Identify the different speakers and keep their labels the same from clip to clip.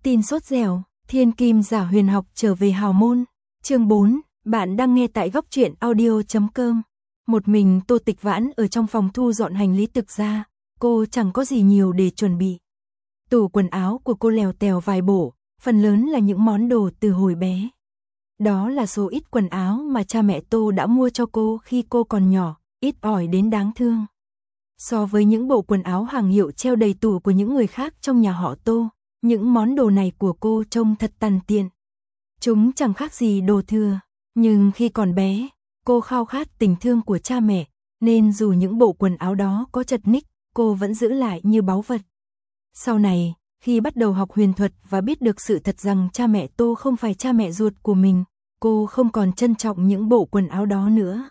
Speaker 1: Tin sốt dẻo, thiên kim giả huyền học trở về hào môn. Chương 4, bạn đang nghe tại góc truyện audio.com. Một mình Tô Tịch Vãn ở trong phòng thu dọn hành lý thực ra, cô chẳng có gì nhiều để chuẩn bị. Tủ quần áo của cô lèo tèo vài bộ, phần lớn là những món đồ từ hồi bé. Đó là số ít quần áo mà cha mẹ Tô đã mua cho cô khi cô còn nhỏ, ít ỏi đến đáng thương. So với những bộ quần áo hàng hiệu treo đầy tủ của những người khác trong nhà họ Tô, những món đồ này của cô trông thật tàn tiện. Chúng chẳng khác gì đồ thừa, nhưng khi còn bé, cô khao khát tình thương của cha mẹ, nên dù những bộ quần áo đó có chật ních, cô vẫn giữ lại như báu vật. Sau này, khi bắt đầu học huyền thuật và biết được sự thật rằng cha mẹ Tô không phải cha mẹ ruột của mình, cô không còn trân trọng những bộ quần áo đó nữa.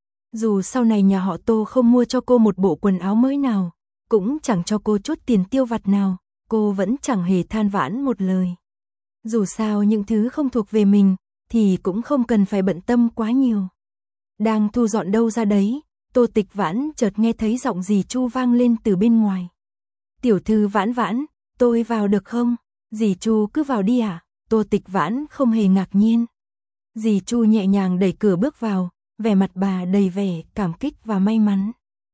Speaker 1: Dù sau này nhà họ Tô không mua cho cô một bộ quần áo mới nào, cũng chẳng cho cô chút tiền tiêu vặt nào, cô vẫn chẳng hề than vãn một lời. Dù sao những thứ không thuộc về mình, thì cũng không cần phải bận tâm quá nhiều. Đang thu dọn đâu ra đấy, Tô Tịch Vãn chợt nghe thấy giọng dì Chu vang lên từ bên ngoài. Tiểu thư Vãn Vãn, tôi vào được không? Dì Chu cứ vào đi ạ. Tô Tịch Vãn không hề ngạc nhiên. Dì Chu nhẹ nhàng đẩy cửa bước vào, vẻ mặt bà đầy vẻ cảm kích và may mắn.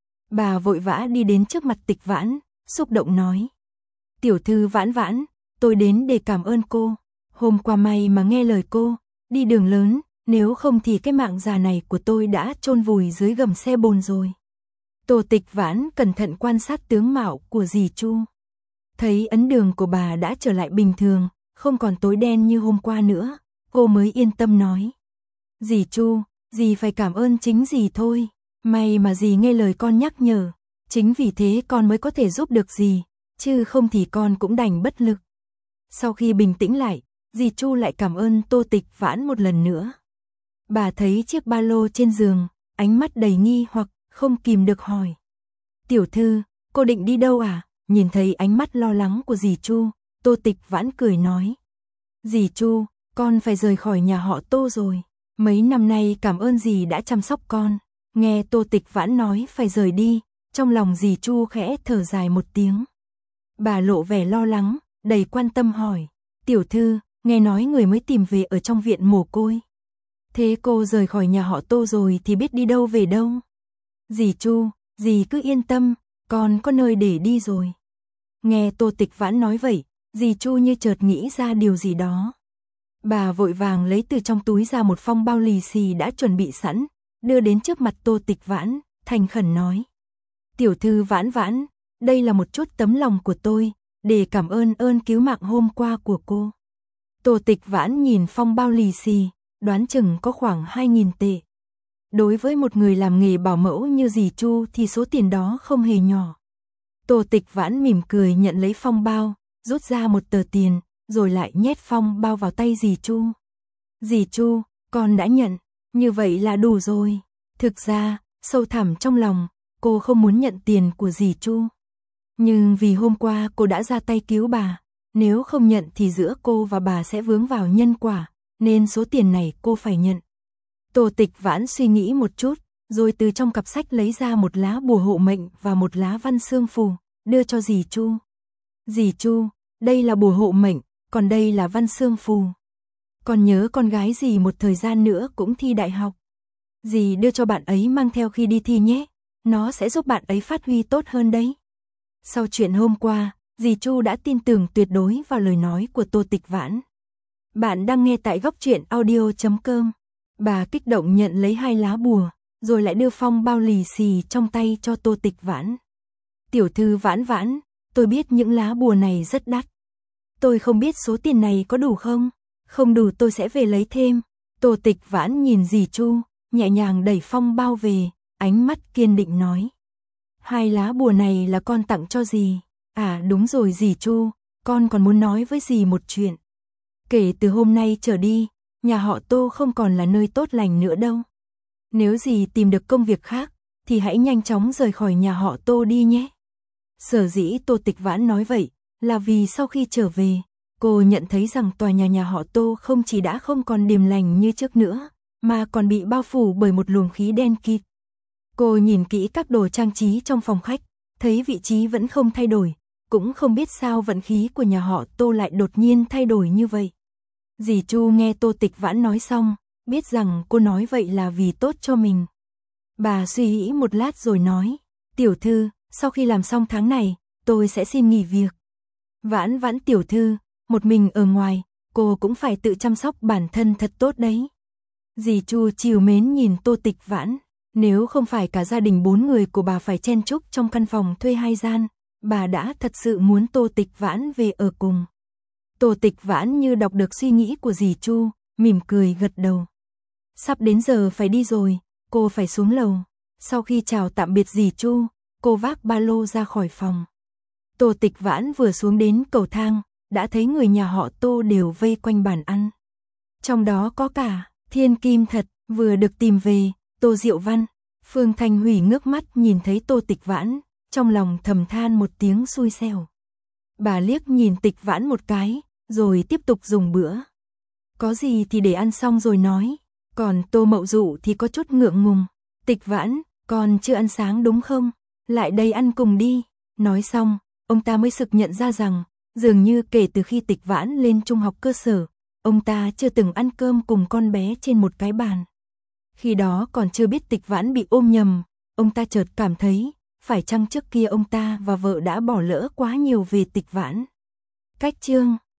Speaker 1: Bà vội vã đi đến trước mặt Tịch Vãn, xúc động nói. Tiểu thư Vãn Vãn, tôi đến để cảm ơn cô. Hôm qua may mà nghe lời cô, đi đường lớn, nếu không thì cái mạng già này của tôi đã chôn vùi dưới gầm xe bồn rồi. Tô Tịch Vãn cẩn thận quan sát tướng mạo của dì Chu. Thấy ấn đường của bà đã trở lại bình thường, không còn tối đen như hôm qua nữa, cô mới yên tâm nói. Dì Chu, dì phải cảm ơn chính dì thôi, may mà dì nghe lời con nhắc nhở, chính vì thế con mới có thể giúp được dì, chứ không thì con cũng đành bất lực. Sau khi bình tĩnh lại, dì Chu lại cảm ơn Tô Tịch Vãn một lần nữa. Bà thấy chiếc ba lô trên giường, ánh mắt đầy nghi hoặc không kìm được hỏi. Tiểu thư, cô định đi đâu à? Nhìn thấy ánh mắt lo lắng của dì Chu, Tô Tịch Vãn cười nói. Dì Chu, con phải rời khỏi nhà họ Tô rồi. Mấy năm nay cảm ơn dì đã chăm sóc con. Nghe Tô Tịch Vãn nói phải rời đi, trong lòng dì Chu khẽ thở dài một tiếng. Bà lộ vẻ lo lắng, đầy quan tâm hỏi. Tiểu thư, nghe nói người mới tìm về ở trong viện mồ côi. Thế cô rời khỏi nhà họ Tô rồi thì biết đi đâu về đâu? Dì Chu, dì cứ yên tâm, con có nơi để đi rồi. Nghe Tô Tịch Vãn nói vậy, dì Chu như chợt nghĩ ra điều gì đó. Bà vội vàng lấy từ trong túi ra một phong bao lì xì đã chuẩn bị sẵn, đưa đến trước mặt Tô Tịch Vãn, thành khẩn nói. Tiểu thư Vãn Vãn, đây là một chút tấm lòng của tôi, để cảm ơn cứu mạng hôm qua của cô. Tô Tịch Vãn nhìn phong bao lì xì, đoán chừng có khoảng 2.000 tệ. Đối với một người làm nghề bảo mẫu như dì Chu thì số tiền đó không hề nhỏ. Tô Tịch Vãn mỉm cười nhận lấy phong bao, rút ra một tờ tiền, rồi lại nhét phong bao vào tay dì Chu. Dì Chu, con đã nhận, như vậy là đủ rồi. Thực ra, sâu thẳm trong lòng, cô không muốn nhận tiền của dì Chu. Nhưng vì hôm qua cô đã ra tay cứu bà, nếu không nhận thì giữa cô và bà sẽ vướng vào nhân quả, nên số tiền này cô phải nhận. Tô Tịch Vãn suy nghĩ một chút, rồi từ trong cặp sách lấy ra một lá bùa hộ mệnh và một lá văn xương phù, đưa cho dì Chu. Dì Chu, đây là bùa hộ mệnh, còn đây là văn xương phù. Con nhớ con gái dì một thời gian nữa cũng thi đại học. Dì đưa cho bạn ấy mang theo khi đi thi nhé, nó sẽ giúp bạn ấy phát huy tốt hơn đấy. Sau chuyện hôm qua, dì Chu đã tin tưởng tuyệt đối vào lời nói của Tô Tịch Vãn. Bạn đang nghe tại góc truyện audio.com. Bà kích động nhận lấy 2 lá bùa, rồi lại đưa phong bao lì xì trong tay cho Tô Tịch Vãn. Tiểu thư Vãn Vãn, tôi biết những lá bùa này rất đắt. Tôi không biết số tiền này có đủ không? Không đủ tôi sẽ về lấy thêm. Tô Tịch Vãn nhìn dì Chu, nhẹ nhàng đẩy phong bao về, ánh mắt kiên định nói. 2 lá bùa này là con tặng cho dì. À đúng rồi dì Chu, con còn muốn nói với dì một chuyện. Kể từ hôm nay trở đi, nhà họ Tô không còn là nơi tốt lành nữa đâu. Nếu dì tìm được công việc khác, thì hãy nhanh chóng rời khỏi nhà họ Tô đi nhé. Sở dĩ Tô Tịch Vãn nói vậy, là vì sau khi trở về, cô nhận thấy rằng tòa nhà họ Tô không chỉ đã không còn điềm lành như trước nữa, mà còn bị bao phủ bởi một luồng khí đen kịt. Cô nhìn kỹ các đồ trang trí trong phòng khách, thấy vị trí vẫn không thay đổi, cũng không biết sao vận khí của nhà họ Tô lại đột nhiên thay đổi như vậy. Dì Chu nghe Tô Tịch Vãn nói xong, biết rằng cô nói vậy là vì tốt cho mình. Bà suy nghĩ một lát rồi nói, tiểu thư, sau khi làm xong tháng này, tôi sẽ xin nghỉ việc. Vãn Vãn tiểu thư, một mình ở ngoài, cô cũng phải tự chăm sóc bản thân thật tốt đấy. Dì Chu trìu mến nhìn Tô Tịch Vãn, nếu không phải cả gia đình 4 người của bà phải chen chúc trong căn phòng thuê 2 gian, bà đã thật sự muốn Tô Tịch Vãn về ở cùng. Tô Tịch Vãn như đọc được suy nghĩ của dì Chu, mỉm cười gật đầu. Sắp đến giờ phải đi rồi, cô phải xuống lầu. Sau khi chào tạm biệt dì Chu, cô vác ba lô ra khỏi phòng. Tô Tịch Vãn vừa xuống đến cầu thang, đã thấy người nhà họ Tô đều vây quanh bàn ăn. Trong đó có cả Thiên Kim Thật, vừa được tìm về, Tô Diệu Văn. Phương Thanh Hủy ngước mắt nhìn thấy Tô Tịch Vãn, trong lòng thầm than một tiếng xui xẻo. Bà liếc nhìn Tịch Vãn một cái, rồi tiếp tục dùng bữa. Có gì thì để ăn xong rồi nói. Còn Tô Mậu Dụ thì có chút ngượng ngùng. Tịch Vãn, con chưa ăn sáng đúng không? Lại đây ăn cùng đi. Nói xong, ông ta mới sực nhận ra rằng, dường như kể từ khi Tịch Vãn lên trung học cơ sở, ông ta chưa từng ăn cơm cùng con bé trên một cái bàn. Khi đó còn chưa biết Tịch Vãn bị ôm nhầm, ông ta chợt cảm thấy, phải chăng trước kia ông ta và vợ đã bỏ lỡ quá nhiều về Tịch Vãn. Cách chương